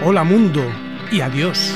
hola mundo y adiós.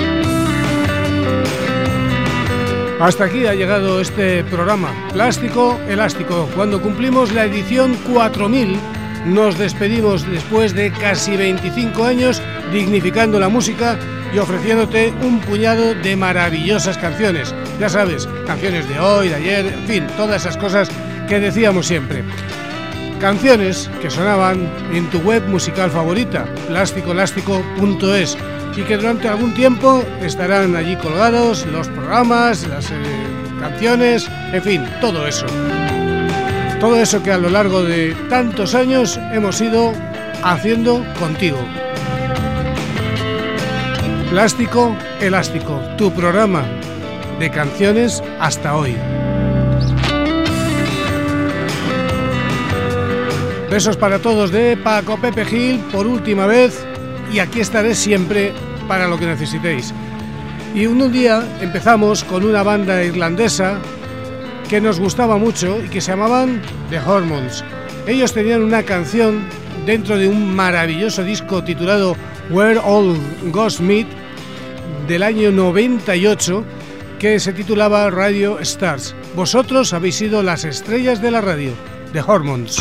Hasta aquí ha llegado este programa, Plástico Elástico. Cuando cumplimos la edición 4000, nos despedimos después de casi 25 años dignificando la música y ofreciéndote un puñado de maravillosas canciones. Ya sabes, canciones de hoy, de ayer, en fin, todas esas cosas que decíamos siempre. Canciones que sonaban en tu web musical favorita, plásticoelástico.es, y que durante algún tiempo estarán allí colgados los programas, las canciones, en fin, todo eso. Todo eso que a lo largo de tantos años hemos ido haciendo contigo. Plástico Elástico, tu programa de canciones hasta hoy. Besos para todos de Paco Pepe Gil por última vez, y aquí estaré siempre para lo que necesitéis. Y un día empezamos con una banda irlandesa que nos gustaba mucho y que se llamaban The Hormones. Ellos tenían una canción dentro de un maravilloso disco titulado Where All Ghosts Meet del año 98, que se titulaba Radio Stars. Vosotros habéis sido las estrellas de la radio, The Hormones.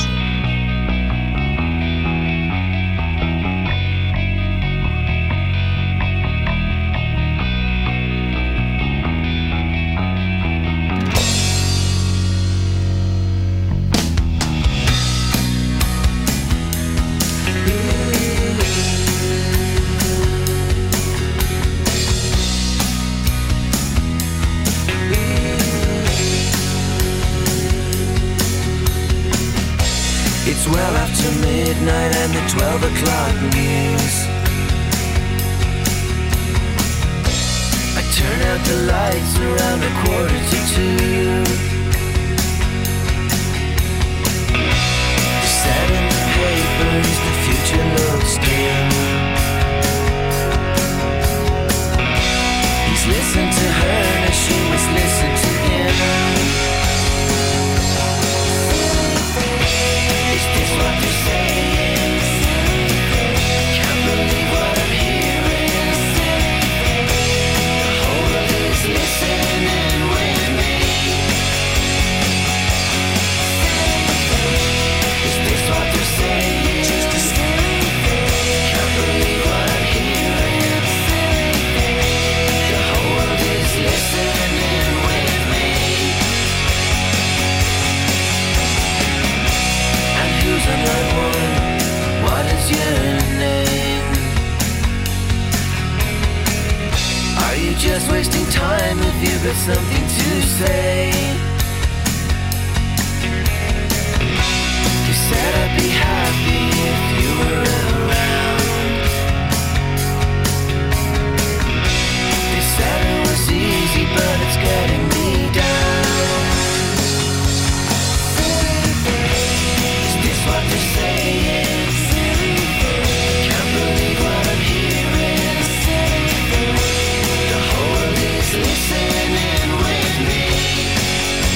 Well after midnight and the 12 o'clock news. I turn out the lights around 1:45. They said in the papers the future looks dim. He's listened to her and she must listen to him. What you're saying, can't believe what I'm hearing. The whole world is listening with me. Is this what you're saying? Can't believe what I'm hearing. The whole world is listening with me. Who's another one? What is your name? Are you just wasting time? Have you got something to say? You said I'd be happy if you were around. They said it was easy, but it's getting me down. What you're saying, can't believe what I'm hearing. The whole world is listening with me.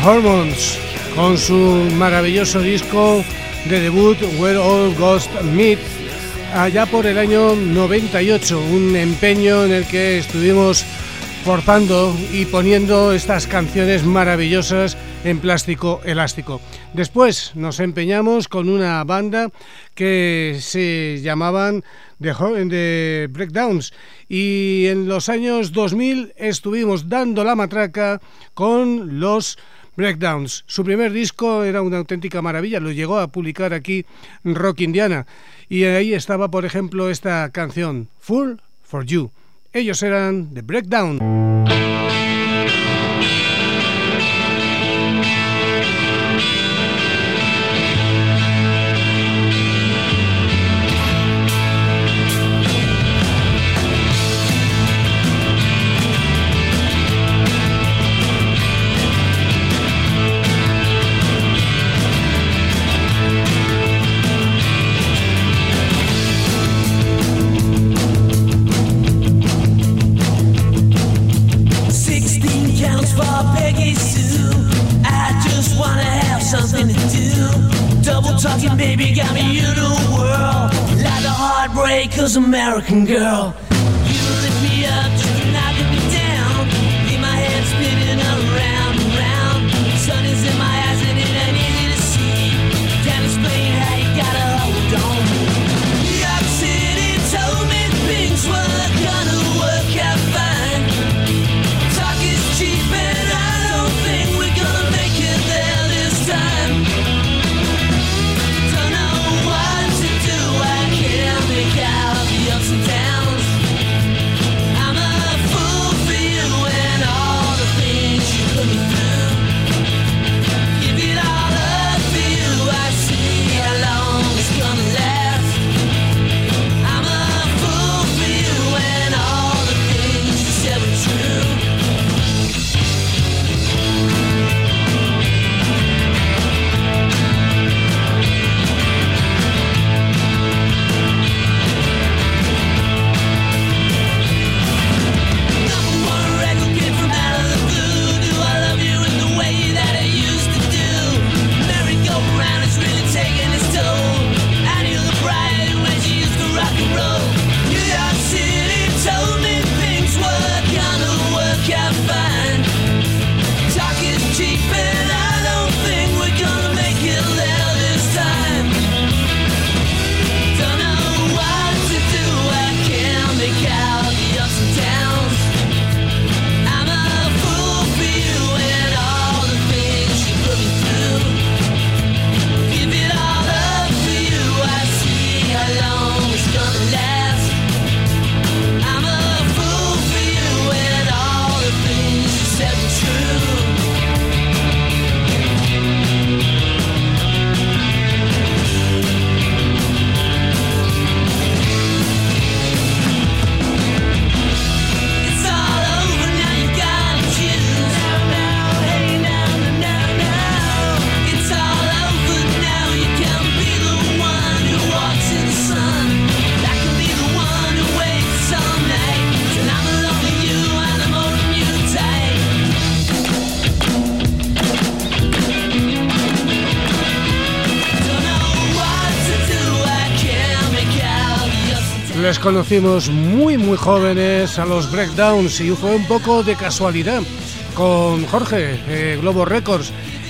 Hormones, con su maravilloso disco de debut Where All Ghosts Meet, allá por el año 98, un empeño en el que estuvimos forzando y poniendo estas canciones maravillosas en Plástico Elástico. Después nos empeñamos con una banda que se llamaban The Breakdowns, y en los años 2000 estuvimos dando la matraca con los Breakdowns. Su primer disco era una auténtica maravilla, lo llegó a publicar aquí Rock Indiana, y ahí estaba, por ejemplo, esta canción, Full for You. Ellos eran The Breakdown. Talking, baby, got me in a whirl like a heartbreaker's American girl. You lift me up just to knock me down. Leave my head spinning around and round. The sun is in my eyes and it ain't easy to see. Can't explain how you gotta hold on. New York City told me things were gonna work out fine. Talk is cheap and I don't think we're gonna make it there this time. Les conocimos muy jóvenes a los Breakdowns y fue un poco de casualidad con Jorge, Globo Records,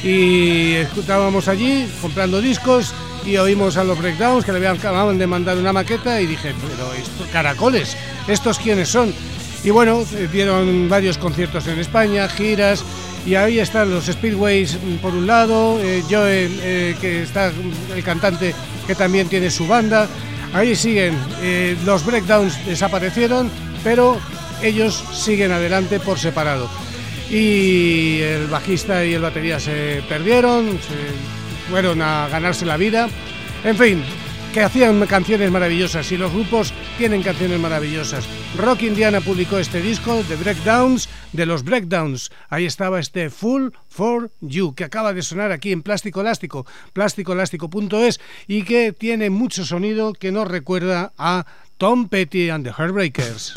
y estábamos allí comprando discos y oímos a los Breakdowns que le acababan de mandar una maqueta y dije, pero estos caracoles, ¿estos quiénes son? Y bueno, dieron varios conciertos en España, giras, y ahí están los Speedways por un lado, Joe, que está el cantante, que también tiene su banda. Ahí siguen, los Breakdowns desaparecieron, pero ellos siguen adelante por separado. Y el bajista y el batería se perdieron, se fueron a ganarse la vida. En fin, que hacían canciones maravillosas y los grupos tienen canciones maravillosas. Rock Indiana publicó este disco, The Breakdowns, de los Breakdowns. Ahí estaba este Full for You, que acaba de sonar aquí en Plástico Elástico, plasticoelástico.es, y que tiene mucho sonido que nos recuerda a Tom Petty and the Heartbreakers.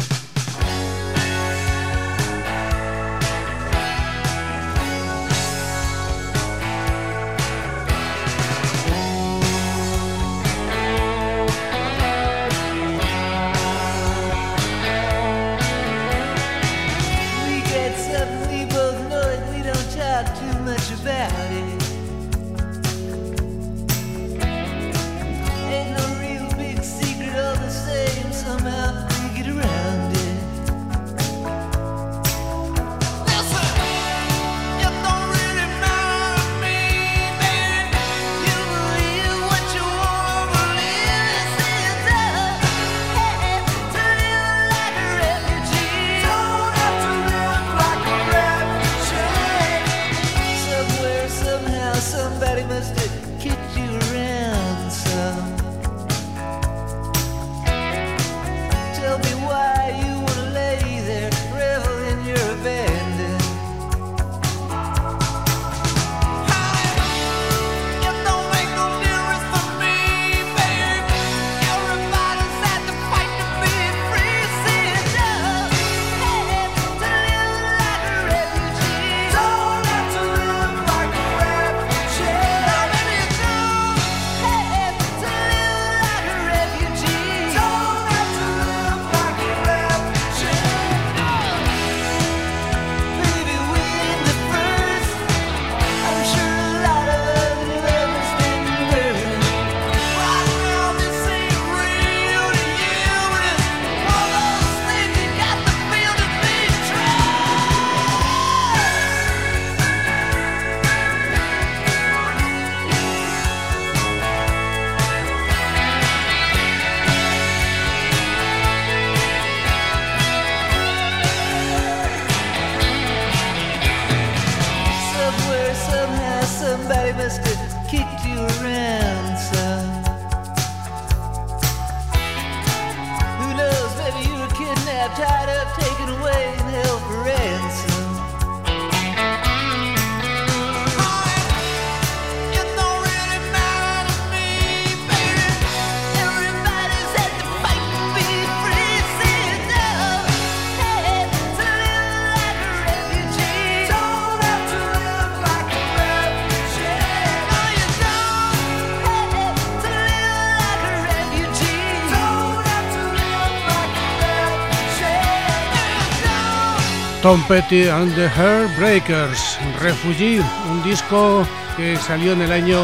Tom Petty and the Heartbreakers, Refugee, un disco que salió en el año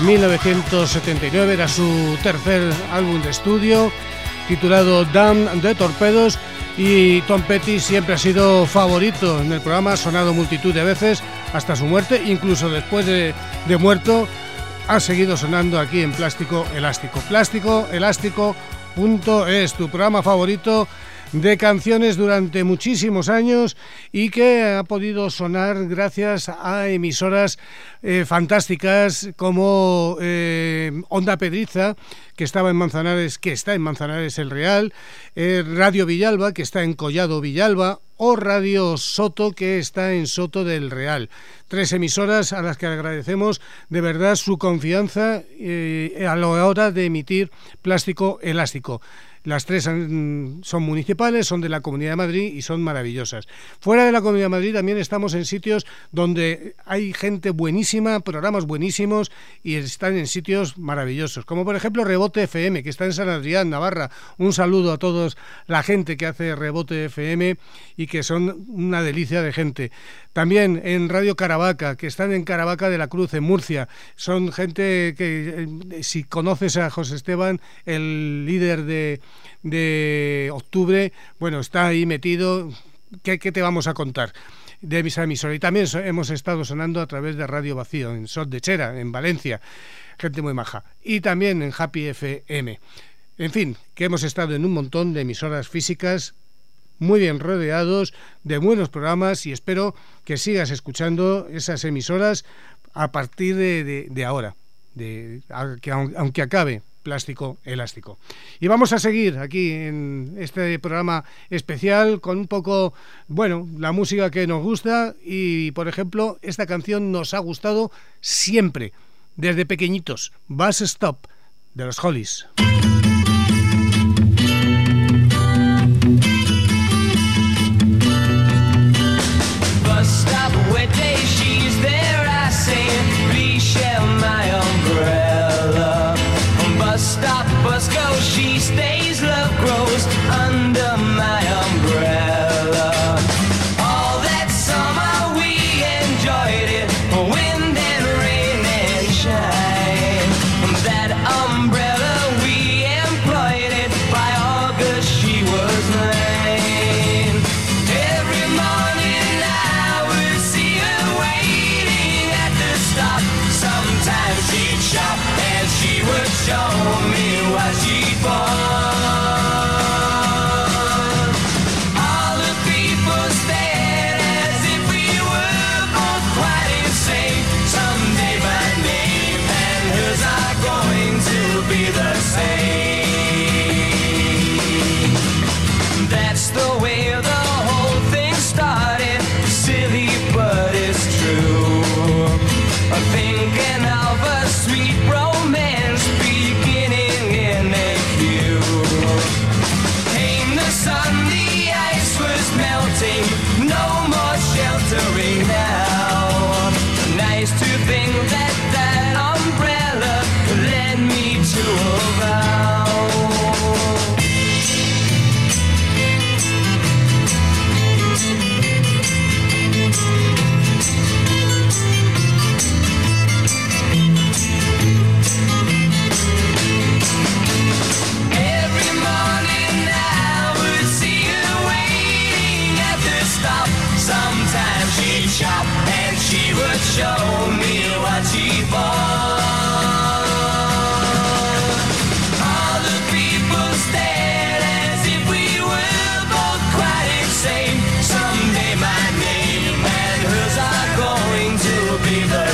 1979, era su tercer álbum de estudio, titulado Damn the Torpedos, y Tom Petty siempre ha sido favorito en el programa, ha sonado multitud de veces hasta su muerte, incluso después de muerto ha seguido sonando aquí en Plástico Elástico. Plástico Elástico.es, tu programa favorito de canciones durante muchísimos años y que ha podido sonar gracias a emisoras fantásticas como Onda Pedriza, que está en Manzanares El Real, Radio Villalba, que está en Collado Villalba, o Radio Soto, que está en Soto del Real. 3 emisoras a las que agradecemos de verdad su confianza a la hora de emitir Plástico Elástico. Las 3 son municipales, son de la Comunidad de Madrid y son maravillosas. Fuera de la Comunidad de Madrid también estamos en sitios donde hay gente buenísima, programas buenísimos y están en sitios maravillosos, como por ejemplo Rebote FM, que está en San Adrián, Navarra. Un saludo a toda la gente que hace Rebote FM y que son una delicia de gente. También en Radio Caravaca, que están en Caravaca de la Cruz, en Murcia. Son gente que, si conoces a José Esteban, el líder de Octubre, bueno, está ahí metido. ¿Qué te vamos a contar de esa emisora? Y también hemos estado sonando a través de Radio Vacío, en Sot de Chera, en Valencia. Gente muy maja. Y también en Happy FM. En fin, que hemos estado en un montón de emisoras físicas, muy bien rodeados de buenos programas, y espero que sigas escuchando esas emisoras a partir de ahora, aunque acabe Plástico Elástico. Y vamos a seguir aquí en este programa especial con un poco, bueno, la música que nos gusta, y por ejemplo esta canción nos ha gustado siempre, desde pequeñitos, Bus Stop, de los Hollies. Stop, bus go, she stays, love grows under my umbrella. All that summer we enjoyed it, wind and rain and shine. That umbrella we employed it, by August she was mine. Every morning I would see her waiting at the stop. Sometimes she'd shop and she would show me what she bought. All the people stared as if we were both quite insane. Someday my name and hers are going to be the same. That's the way the whole thing started. Silly, but it's true. Thinking of a sweet romance beginning in a queue. Came the sun, the ice was melting, no more sheltering now. Nice to think that that umbrella led me to a vow. Sometimes she'd shop and she would show me what she bought. All the people stared as if we were both quite insane. Someday my name and hers are going to be the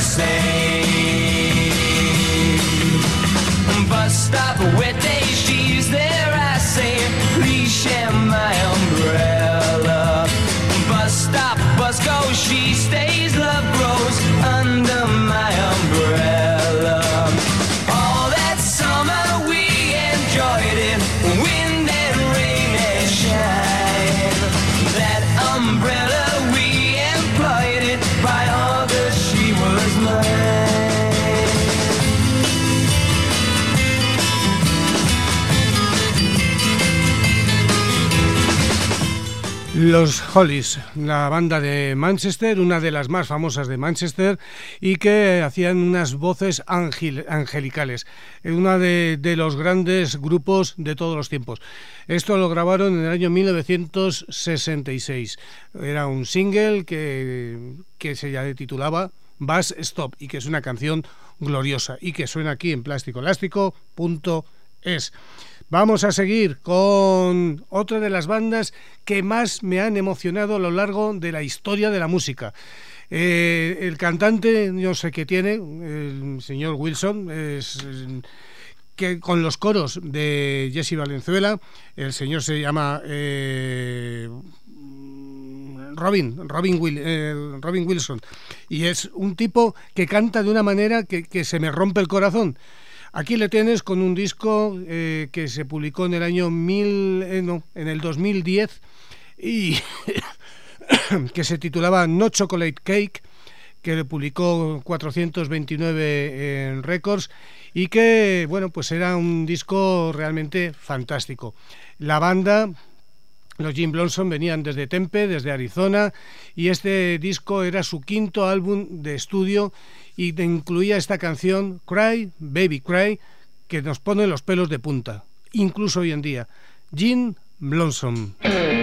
same. Bus stop, wet day, she's there, I say, please share my umbrella. Bus stop, bus go, she stays, love grows under my umbrella. All that summer we enjoyed it, wind and rain and shine. That umbrella we employed it, by August she was mine. Los Hollies, la banda de Manchester, una de las más famosas de Manchester, y que hacían unas voces angelicales, una de los grandes grupos de todos los tiempos. Esto lo grabaron en el año 1966. Era un single que se ya titulaba Bus Stop, y que es una canción gloriosa y que suena aquí en plásticoelástico.es. Vamos a seguir con otra de las bandas que más me han emocionado a lo largo de la historia de la música. El cantante, no sé qué tiene, el señor Wilson, que con los coros de Jesse Valenzuela, el señor se llama Robin Wilson, y es un tipo que canta de una manera que se me rompe el corazón. Aquí le tienes con un disco que se publicó en el año en el 2010 y que se titulaba No Chocolate Cake, que le publicó 429 en Records, y que, bueno, pues era un disco realmente fantástico. La banda, los Jim Blossom, venían desde Tempe, desde Arizona, y este disco era su quinto álbum de estudio y incluía esta canción Cry, Baby Cry, que nos pone los pelos de punta, incluso hoy en día. Jim Blossom.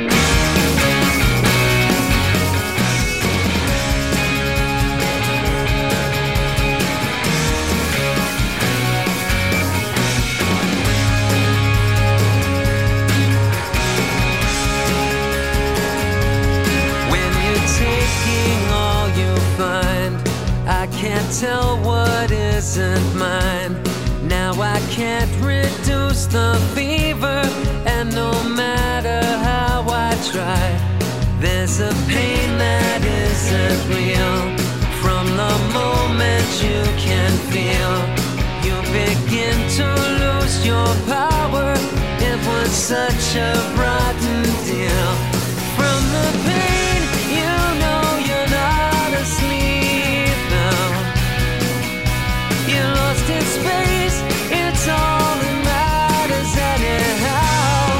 Can't tell what isn't mine. Now I can't reduce the fever, and no matter how I try, there's a pain that isn't real. From the moment you can feel, you begin to lose your power. It was such a rotten deal. From the pain, you know you're not asleep. You lost in space, it's all that matters anyhow.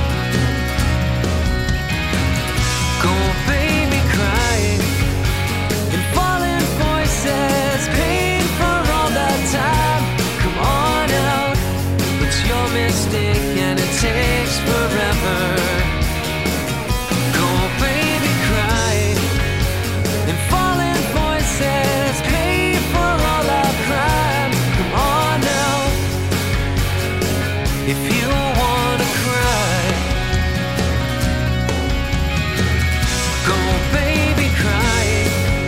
Go baby crying, and falling voices, pain for all that time. Come on out, it's your mistake and it takes forever. Go baby crying, and falling voices, pain for all our crime. If you wanna cry, go baby cry.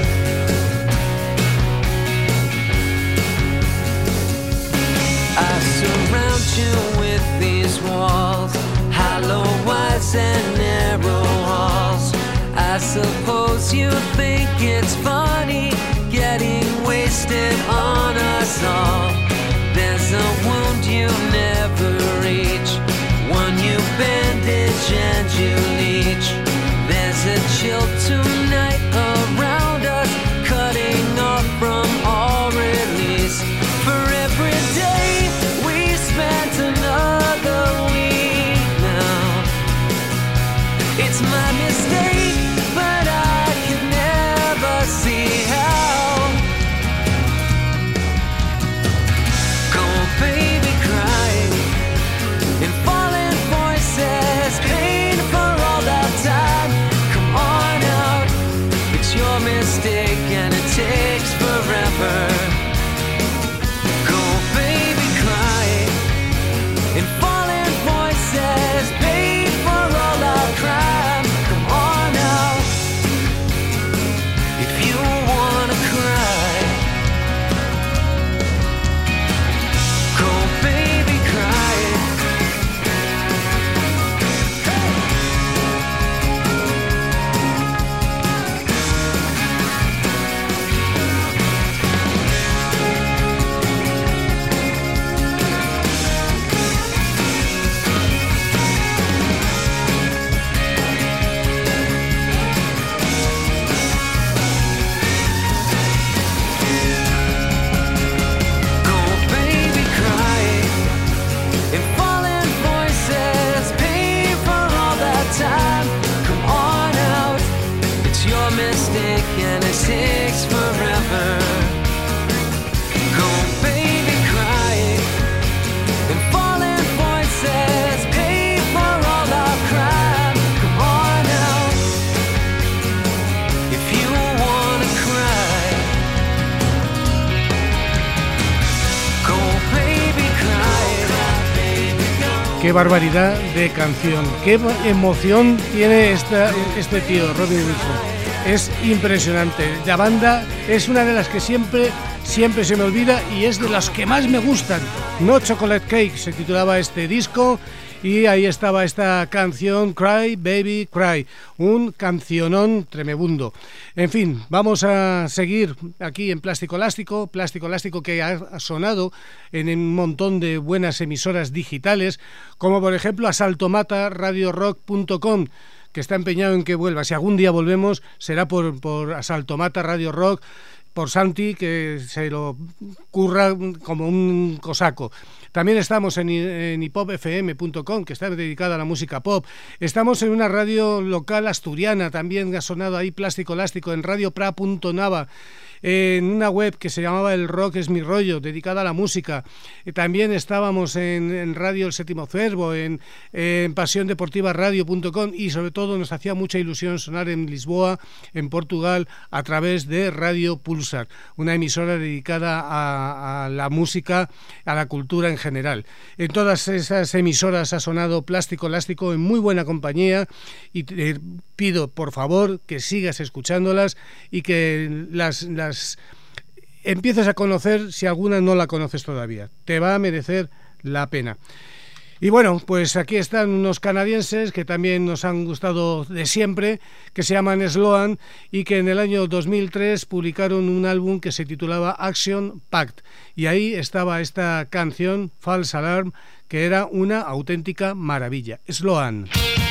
I surround you with these walls, hollow eyes and narrow halls. I suppose you think it's funny getting wasted on us all. There's a wound you never reach, one you bandage and you leech. There's a chill tonight around us, cutting off from all release. For every day we spent another week now. It's my mistake, but I could never see how. Qué barbaridad de canción, qué emoción tiene este tío, Robbie Wilson. Es impresionante. La banda es una de las que siempre se me olvida y es de las que más me gustan. No Chocolate Cake se titulaba este disco y ahí estaba esta canción Cry Baby Cry, un cancionón tremebundo. En fin, vamos a seguir aquí en Plástico Elástico que ha sonado en un montón de buenas emisoras digitales, como por ejemplo Asaltomata, radiorock.com, que está empeñado en que vuelva. Si algún día volvemos será por Asaltomata, Radio Rock, por Santi, que se lo curra como un cosaco. También estamos en hipopfm.com, que está dedicada a la música pop. Estamos en una radio local asturiana, también ha sonado ahí Plástico Elástico, en radiopra.nava, en una web que se llamaba El Rock es mi rollo, dedicada a la música. También estábamos en Radio El Séptimo Cervo, en pasiondeportivaradio.com, y sobre todo nos hacía mucha ilusión sonar en Lisboa, en Portugal, a través de Radio Pulsar, una emisora dedicada a la música, a la cultura en general. En todas esas emisoras ha sonado Plástico Elástico en muy buena compañía, y te pido por favor que sigas escuchándolas y que las empieces a conocer si alguna no la conoces todavía. Te va a merecer la pena. Y bueno, pues aquí están unos canadienses que también nos han gustado de siempre, que se llaman Sloan, y que en el año 2003 publicaron un álbum que se titulaba Action Pact, y ahí estaba esta canción False Alarm, que era una auténtica maravilla. Sloan.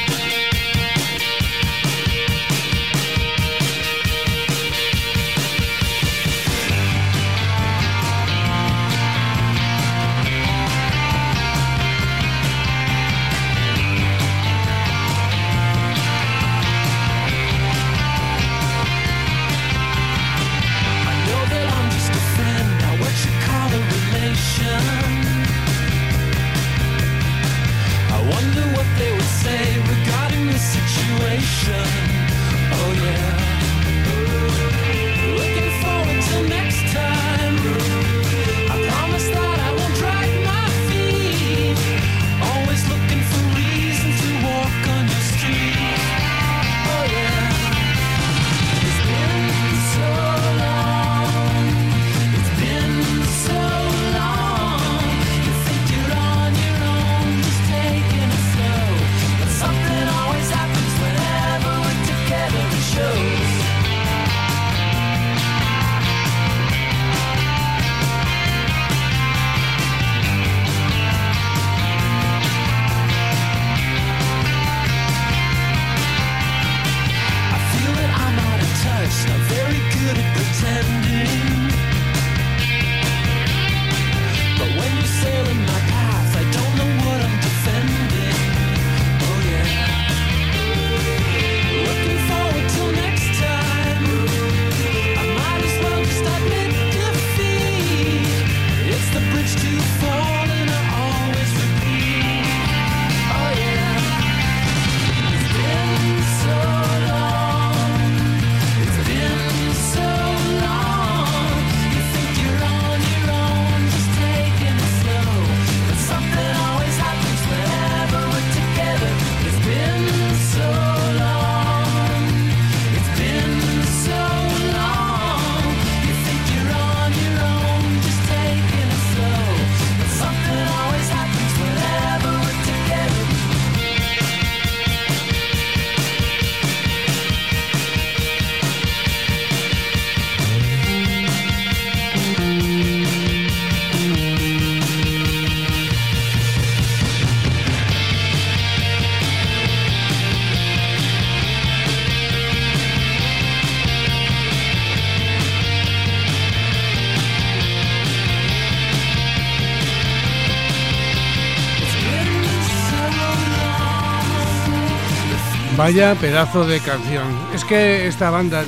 Vaya pedazo de canción. Es que esta banda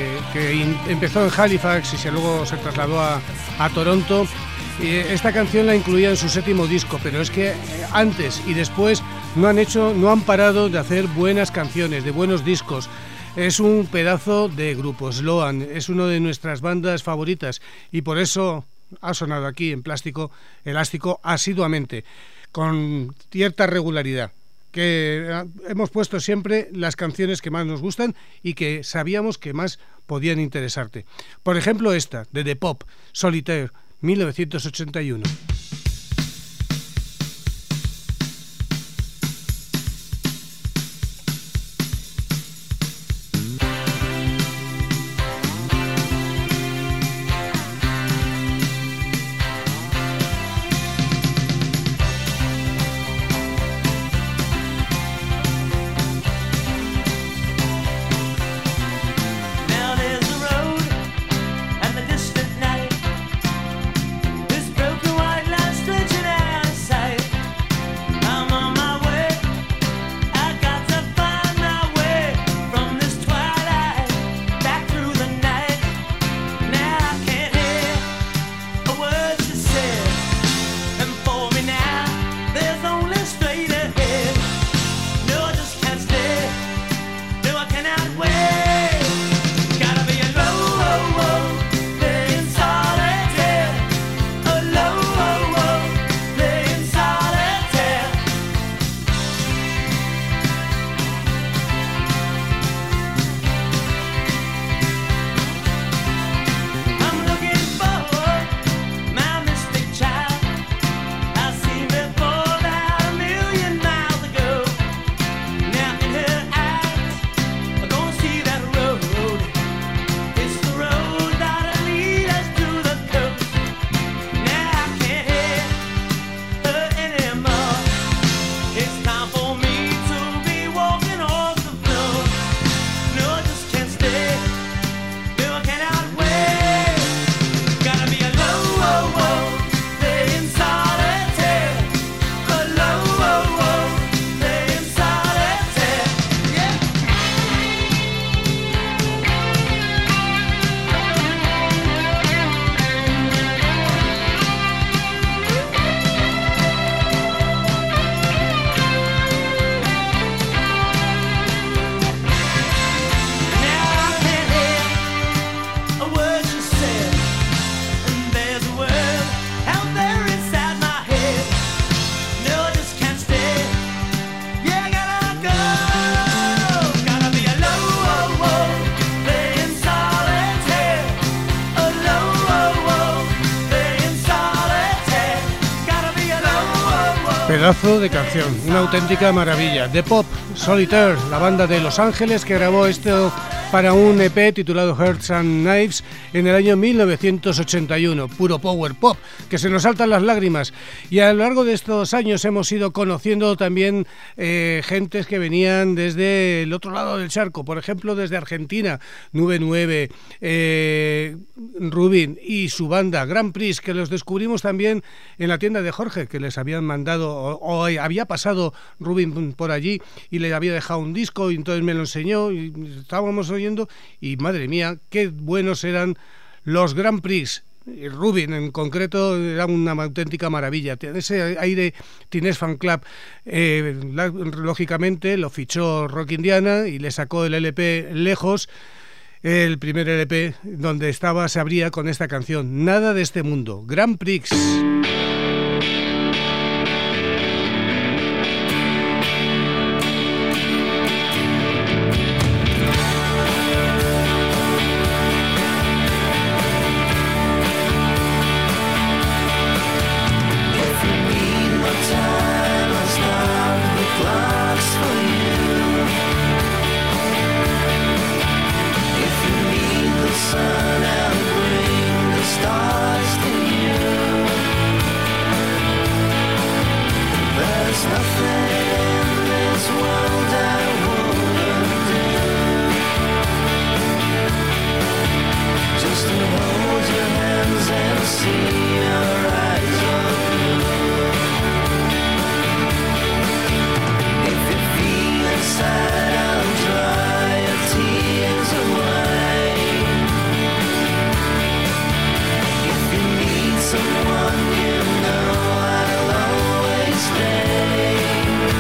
que empezó en Halifax y luego se trasladó a Toronto, esta canción la incluía en su 7º disco, pero es que antes y después no han parado de hacer buenas canciones, de buenos discos. Es un pedazo de grupo. Sloan es una de nuestras bandas favoritas y por eso ha sonado aquí en Plástico Elástico asiduamente. con cierta regularidad, que hemos puesto siempre las canciones que más nos gustan y que sabíamos que más podían interesarte. Por ejemplo, esta, de The Pop, Solitaire, 1981. Pedazo de canción, una auténtica maravilla. The Pop, Solitaire, la banda de Los Ángeles que grabó esto para un EP titulado Hearts and Knives en el año 1981, puro power pop, que se nos saltan las lágrimas. Y a lo largo de estos años hemos ido conociendo también gentes que venían desde el otro lado del charco, por ejemplo desde Argentina, Nube 9, Rubin y su banda Grand Prix, que los descubrimos también en la tienda de Jorge, que les habían mandado o había pasado Rubin por allí y le había dejado un disco y entonces me lo enseñó y estábamos oyendo y madre mía, qué buenos eran los Grand Prix. Rubin en concreto era una auténtica maravilla. Ese aire Teenage Fan Club, lógicamente lo fichó Rock Indiana y le sacó el LP Lejos, el primer LP donde se abría con esta canción, Nada de este mundo, Grand Prix. Someone you know I'll always stay.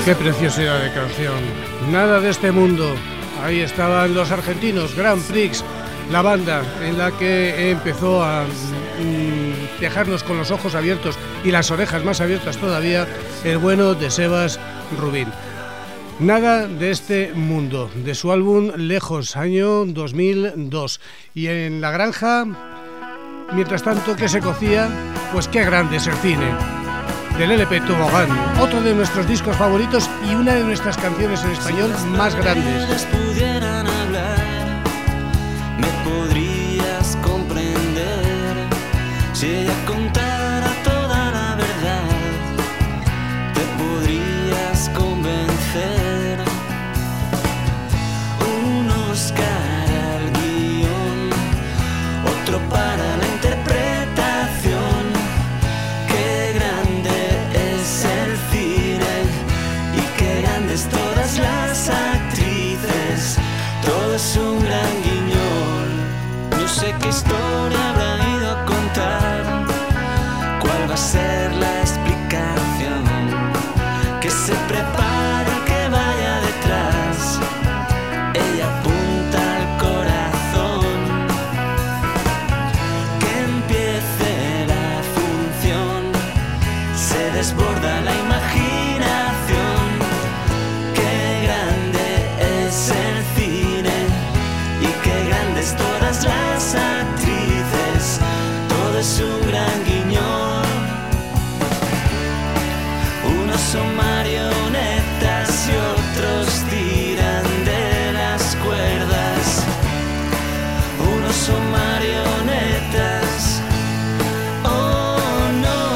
Qué preciosidad de canción. Nada de este mundo. Ahí estaban los argentinos, Grand Prix, la banda en la que empezó a dejarnos con los ojos abiertos y las orejas más abiertas todavía, el bueno de Sebas Rubín. Nada de este mundo, de su álbum Lejos, año 2002. Y en la granja, mientras tanto, ¿qué se cocía? Pues qué grande es el cine. Del LP Tobogán, otro de nuestros discos favoritos y una de nuestras canciones en español más grandes. Si pudieran hablar, me podrías comprender. Si ella contara toda la verdad, te podrías convencer. Un Oscar al guión, otro para la interpretación. Todas las actrices, todo es un gran guiñol. Yo sé qué historia habrá ido a contar, cuál va a ser la explicación. Que se prepare y que vaya detrás, ella apunta al corazón. Que empiece la función, se desborda la imaginación. Todas las actrices, todo es un gran guiñol. Unos son marionetas y otros tiran de las cuerdas. Unos son marionetas, oh no.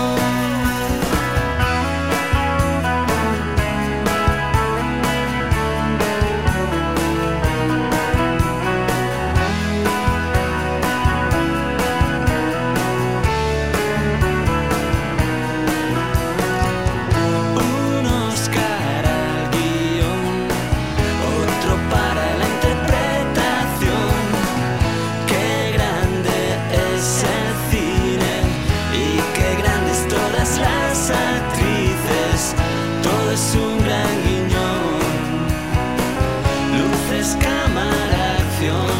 Es un gran guiñón, luces, cámara, acción,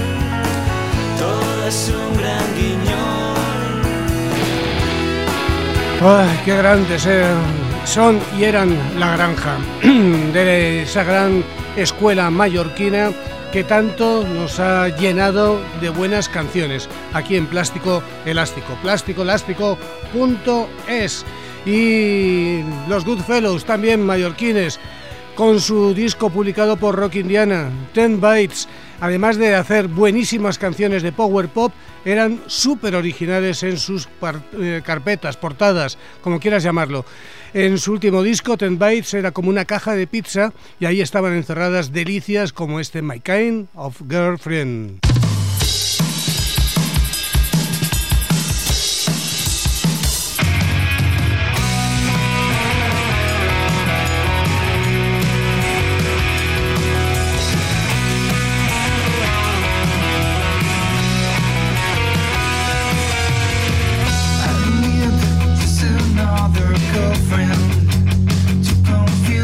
todo es un gran guiñón. ¡Ay, qué grandes son y eran la granja de esa gran escuela mallorquina que tanto nos ha llenado de buenas canciones aquí en Plástico Elástico, plásticoelástico.es. Y los Goodfellows, también mallorquines, con su disco publicado por Rock Indiana, 10 Bytes, además de hacer buenísimas canciones de power pop, eran súper originales en sus carpetas, portadas, como quieras llamarlo. En su último disco, 10 Bytes, era como una caja de pizza y ahí estaban encerradas delicias como este My Kind of Girlfriend.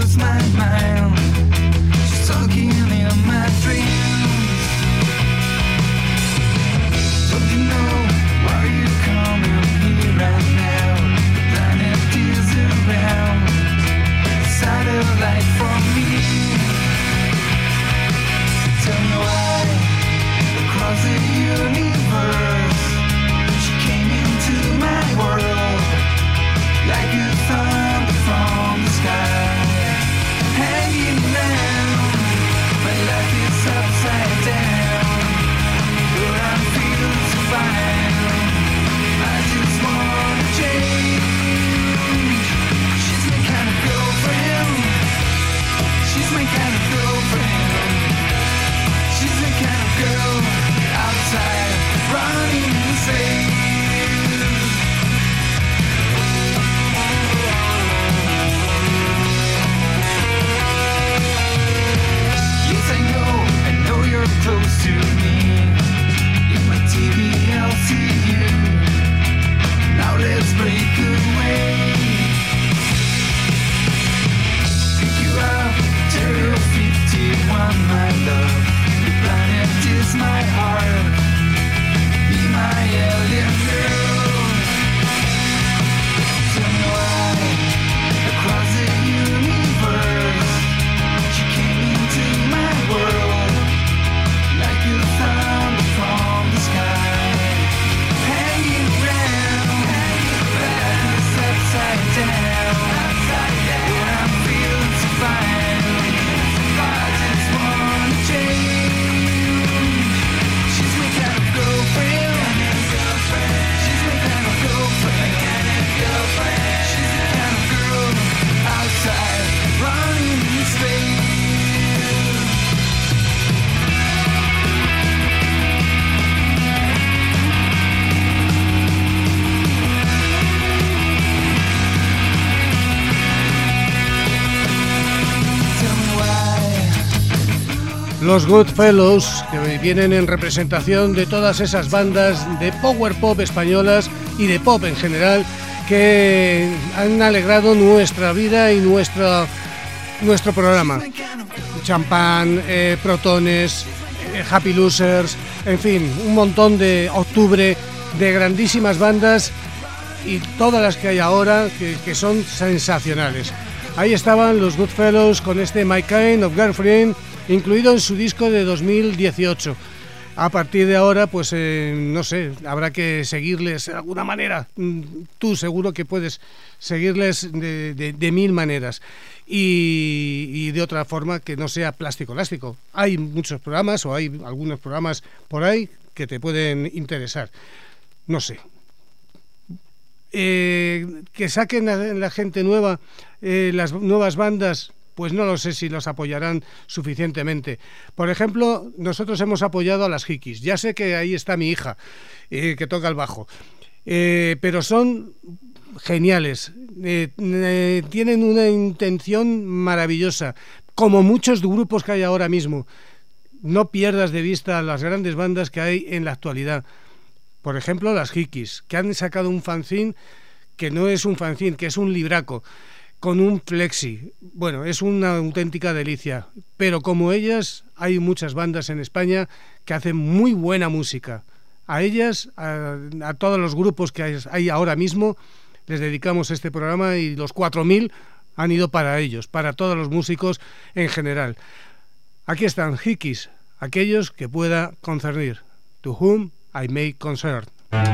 My mind, she's talking in my dreams. Los Goodfellows, que vienen en representación de todas esas bandas de power pop españolas y de pop en general que han alegrado nuestra vida y nuestro programa. Champán, Protones, Happy Losers, en fin, un montón de Octubre, de grandísimas bandas y todas las que hay ahora que son sensacionales. Ahí estaban los Goodfellows con este My Kind of Girlfriend, incluido en su disco de 2018. A partir de ahora, pues no sé, habrá que seguirles de alguna manera. Tú seguro que puedes seguirles de mil maneras y de otra forma que no sea Plástico Elástico. Hay muchos programas o hay algunos programas por ahí que te pueden interesar. No sé. Que saquen a la gente nueva, las nuevas bandas, pues no lo sé si los apoyarán suficientemente. Por ejemplo, nosotros hemos apoyado a las Hikis. Ya sé que ahí está mi hija, que toca el bajo, pero son geniales. Tienen una intención maravillosa, como muchos grupos que hay ahora mismo. No pierdas de vista las grandes bandas que hay en la actualidad. Por ejemplo, las Hikis, que han sacado un fanzine que no es un fanzine, que es un libraco, con un flexi. Bueno, es una auténtica delicia. Pero como ellas, hay muchas bandas en España que hacen muy buena música. A ellas, a todos los grupos que hay ahora mismo, les dedicamos este programa y los 4.000 han ido para ellos, para todos los músicos en general. Aquí están Hikis, aquellos que pueda concernir. To whom I may concern.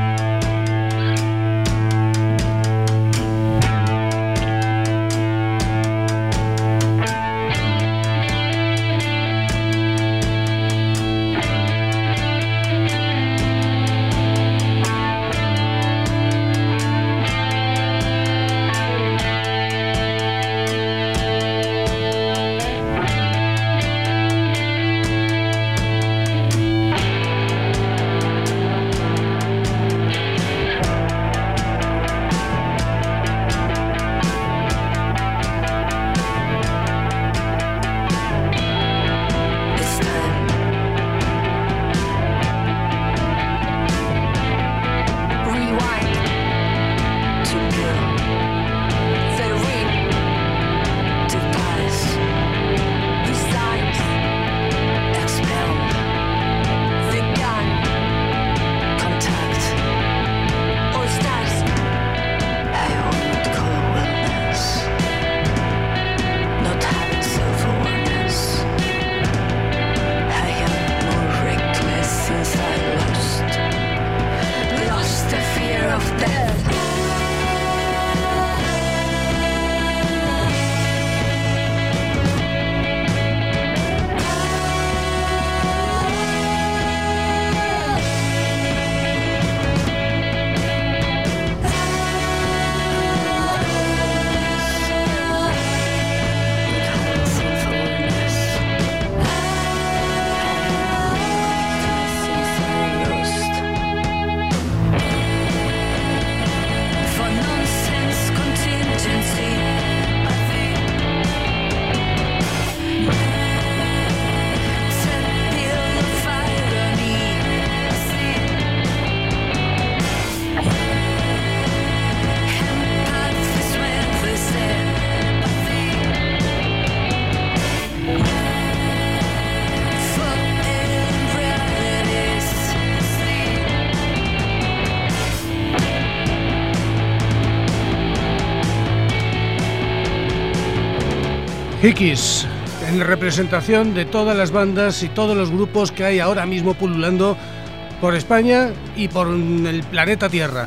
Hikis, en representación de todas las bandas y todos los grupos que hay ahora mismo pululando por España y por el planeta Tierra.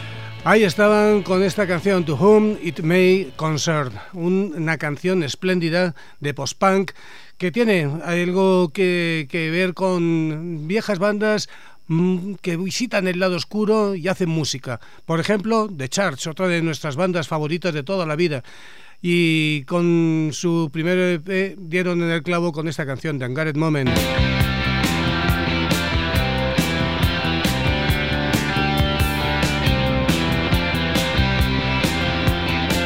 Ahí estaban con esta canción To Whom It May Concern, una canción espléndida de post-punk que tiene algo que ver con viejas bandas que visitan el lado oscuro y hacen música. Por ejemplo, The Church, otra de nuestras bandas favoritas de toda la vida. Y con su primer EP dieron en el clavo con esta canción, The Unguarded Moment.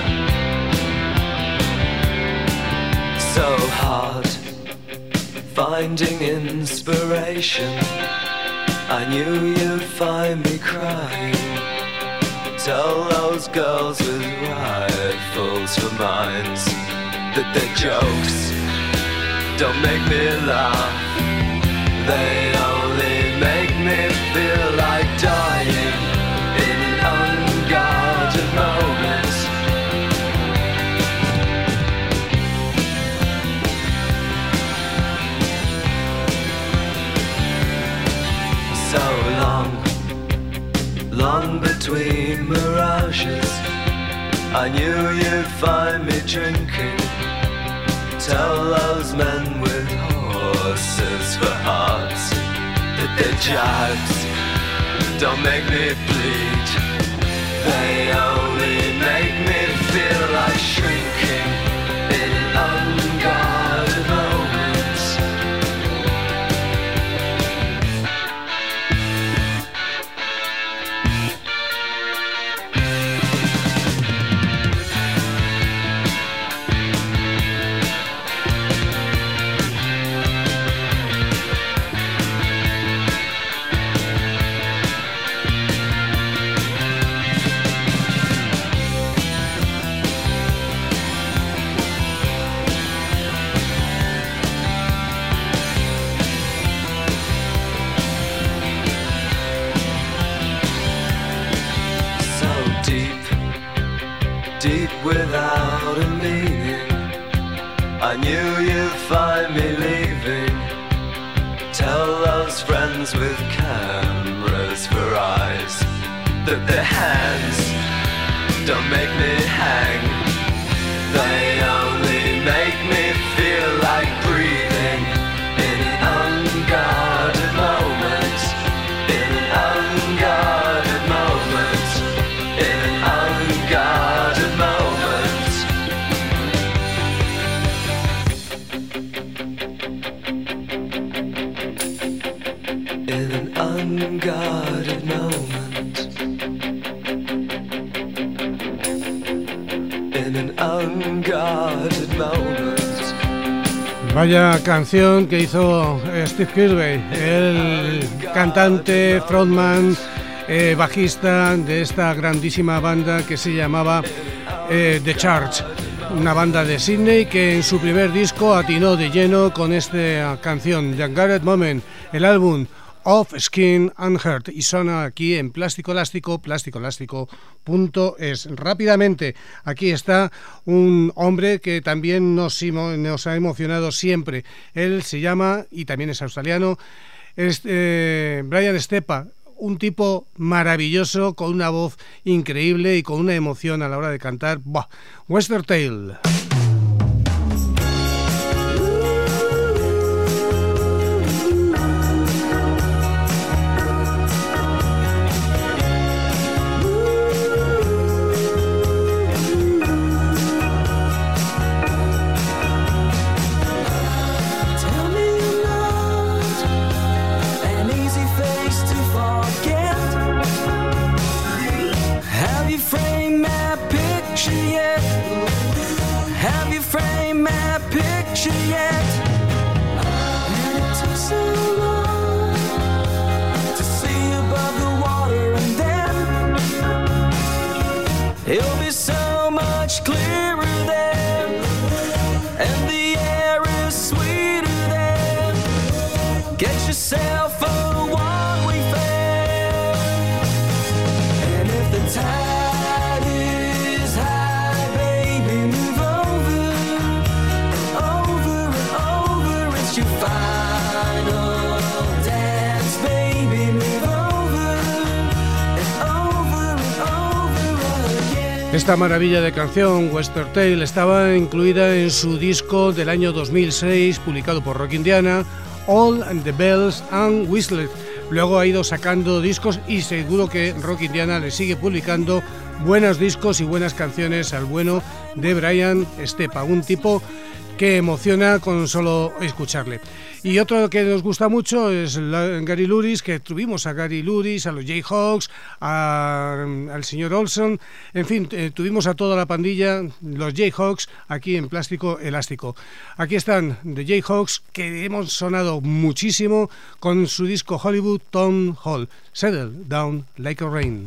So hard for finding inspiration. I knew you'd find me crying. Tell those girls with rifles for minds that their jokes don't make me laugh. They only make me feel like dying in unguarded moments. So long between mirages, I knew you'd find me drinking. Tell those men with horses for hearts that their jibes don't make me bleed. They only make me feel like shrinking in unguarded moments. Without a meaning, I knew you'd find me leaving. Tell those friends with cameras for eyes that their hands don't make me hang. They only make me feel like breathing in unguarded moments. In unguarded moments. In unguarded moments. In an unguarded moment. In an unguarded moment. Vaya canción que hizo Steve Kirby, el cantante, frontman, bajista de esta grandísima banda que se llamaba The Church, una banda de Sydney que en su primer disco atinó de lleno con esta canción, The Unguarded Moment, el álbum Of Skin and Heart, y suena aquí en Plástico Elástico, plásticoelástico.es. Rápidamente, aquí está un hombre que también nos ha emocionado siempre. Él se llama, y también es australiano, Brian Stepa, un tipo maravilloso, con una voz increíble y con una emoción a la hora de cantar. Western Tale. It'll be so much clearer then, and the air is sweeter then. Get yourself a one-way fan, and if the tide is high, baby, move over and over and over. It's your final dance, baby, move over and over and over again. Esta maravilla de canción, Western Tale, estaba incluida en su disco del año 2006, publicado por Rock Indiana, All the Bells and Whistles. Luego ha ido sacando discos y seguro que Rock Indiana le sigue publicando buenos discos y buenas canciones al bueno de Brian Stepa, un tipo que emociona con solo escucharle. Y otro que nos gusta mucho es Gary Louris, que tuvimos a Gary Louris, a los Jayhawks, al señor Olson, en fin, tuvimos a toda la pandilla, los Jayhawks, aquí en Plástico Elástico. Aquí están The Jayhawks, que hemos sonado muchísimo con su disco Hollywood Town Hall, Settle Down Like a Rain.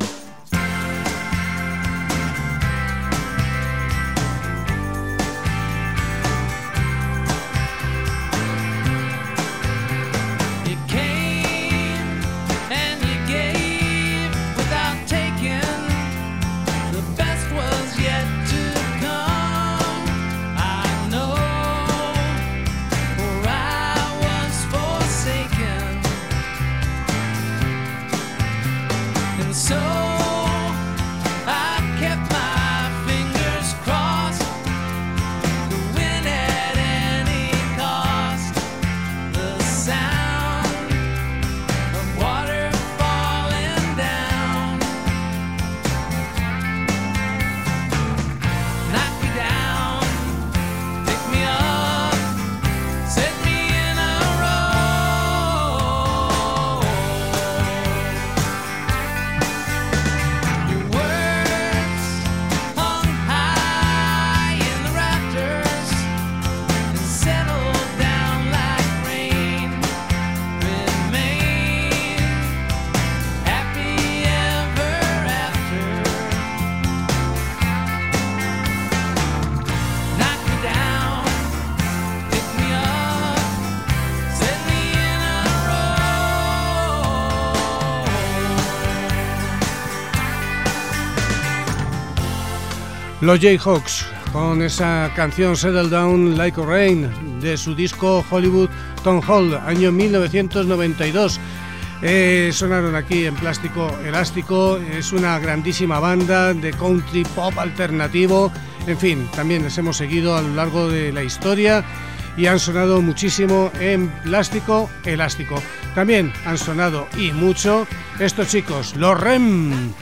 Los Jayhawks con esa canción Settle Down Like a Rain de su disco Hollywood Town Hall, año 1992. Sonaron aquí en Plástico Elástico, es una grandísima banda de country pop alternativo, en fin, también les hemos seguido a lo largo de la historia y han sonado muchísimo en Plástico Elástico. También han sonado y mucho estos chicos, los REM.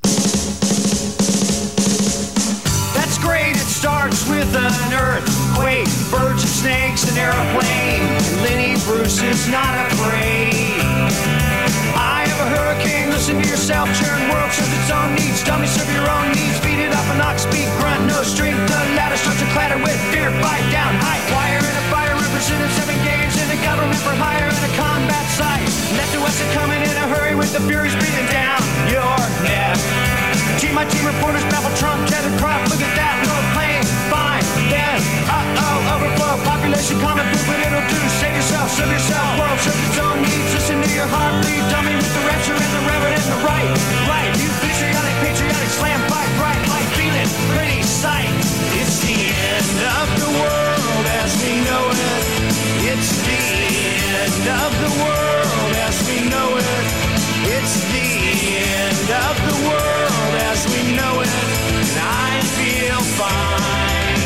Starts with an earthquake, birds and snakes, an airplane. Lenny Bruce is not afraid. I have a hurricane, listen to yourself, churn world serves its own needs. Dummy, serve your own needs, beat it up an ox, speak, grunt, no strength. The ladder starts to clatter with fear, fight down, high wire and a fire, representing 7 games in the government for hire and a combat site. Left to west are coming in a hurry with the furies beating down your neck. My team reporters babble Trump, tethered crop, look at that, no plane, fine, then, overflow, population common proof what it'll do, save yourself, serve yourself, world serves its own needs, listen to your heartbeat, dummy with the rapture and the reverend and the right, you patriotic, slam, fight, bright, light, feeling, pretty sight, it's the end of the world as we know it, it's the end of the world as we know it, it's the end of the world as we know it, and I feel fine.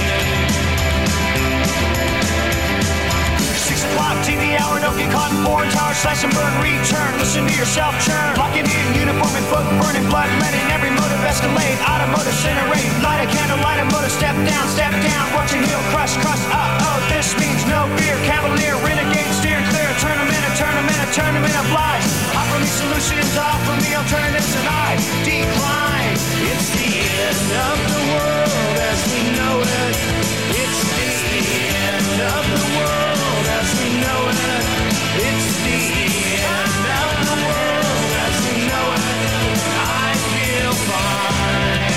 6 o'clock TV hour, don't get caught in foreign tower, slash and burn, return, listen to yourself churn, locking in uniform and foot burning, blood letting every motive escalate, automotive incinerate, light a candle, light a motor, step down, watch your heel crush, this means no fear, cavalier, renegade, steer clear, tournament of lies, offer me solutions, offer me alternatives, and I decline. It's the end of the world as we know it. It's the end of the world as we know it. It's the end of the world as we know it. I feel fine.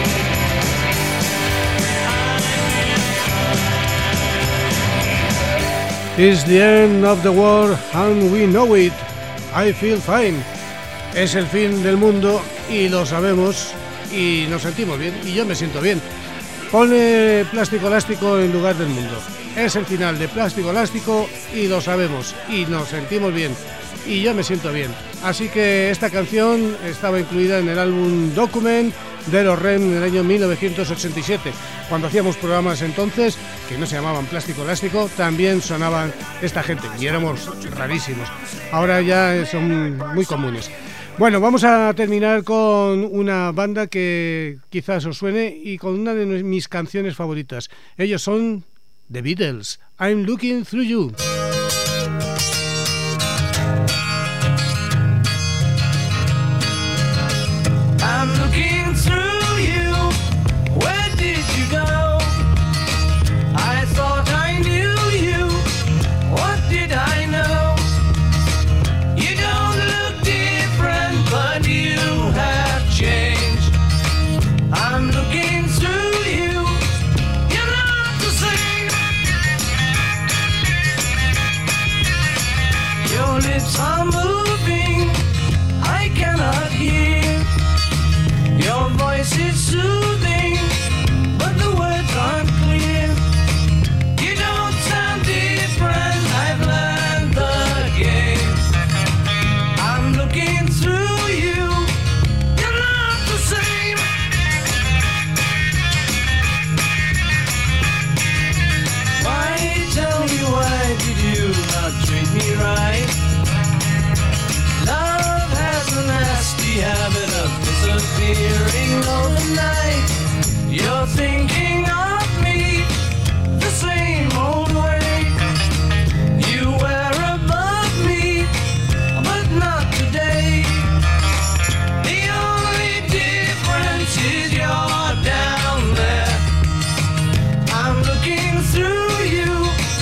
It's the end of the world and we know it. I feel fine. Es el fin del mundo y lo sabemos y nos sentimos bien y yo me siento bien. Pone Plástico Elástico en lugar del mundo. Es el final de Plástico Elástico y lo sabemos y nos sentimos bien y yo me siento bien. Así que esta canción estaba incluida en el álbum Document de los REM en el año 1987. Cuando hacíamos programas entonces, que no se llamaban Plástico Elástico, también sonaban esta gente y éramos rarísimos. Ahora ya son muy comunes. Bueno, vamos a terminar con una banda que quizás os suene y con una de mis canciones favoritas. Ellos son The Beatles, I'm Looking Through You. I'm looking through you. Where did you go? I thought I knew you. What did I know? You don't look different, but you have changed. I'm looking through you. You're not the same. Your lips are moving. I cannot hear. Your voice is soothing, but the words aren't clear. You don't sound different, I've learned the game. I'm looking through you, you're not the same. Why, tell me, why did you not treat me right? Love has a nasty habit of disappearing overnight. You're thinking of me the same old way. You were above me, but not today. The only difference is you're down there. I'm looking through you,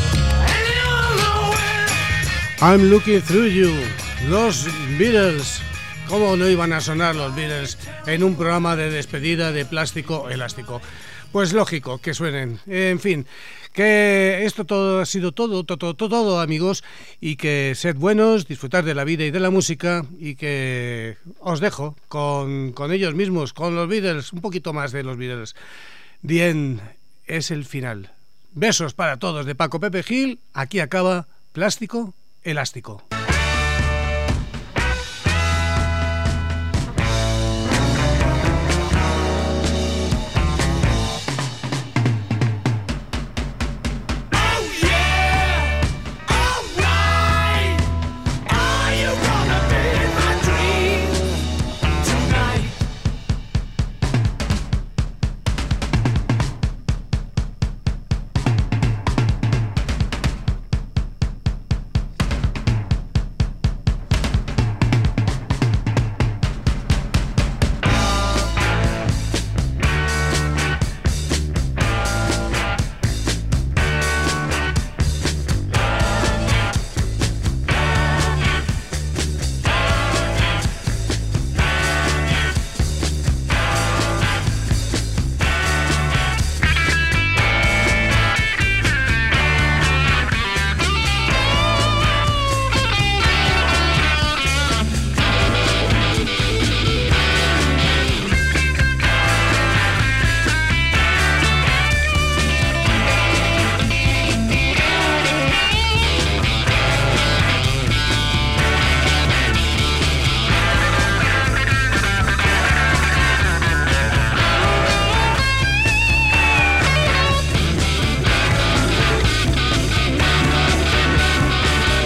and you're nowhere. I'm Looking Through You, los Beatles. ¿Cómo no iban a sonar los Beatles en un programa de despedida de Plástico Elástico? Pues lógico que suenen. En fin, que esto todo ha sido todo, amigos, y que sed buenos, disfrutar de la vida y de la música, y que os dejo con ellos mismos, con los Beatles, un poquito más de los Beatles. The End es el final. Besos para todos de Paco Pepe Gil. Aquí acaba Plástico Elástico.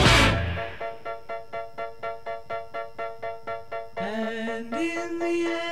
And in the end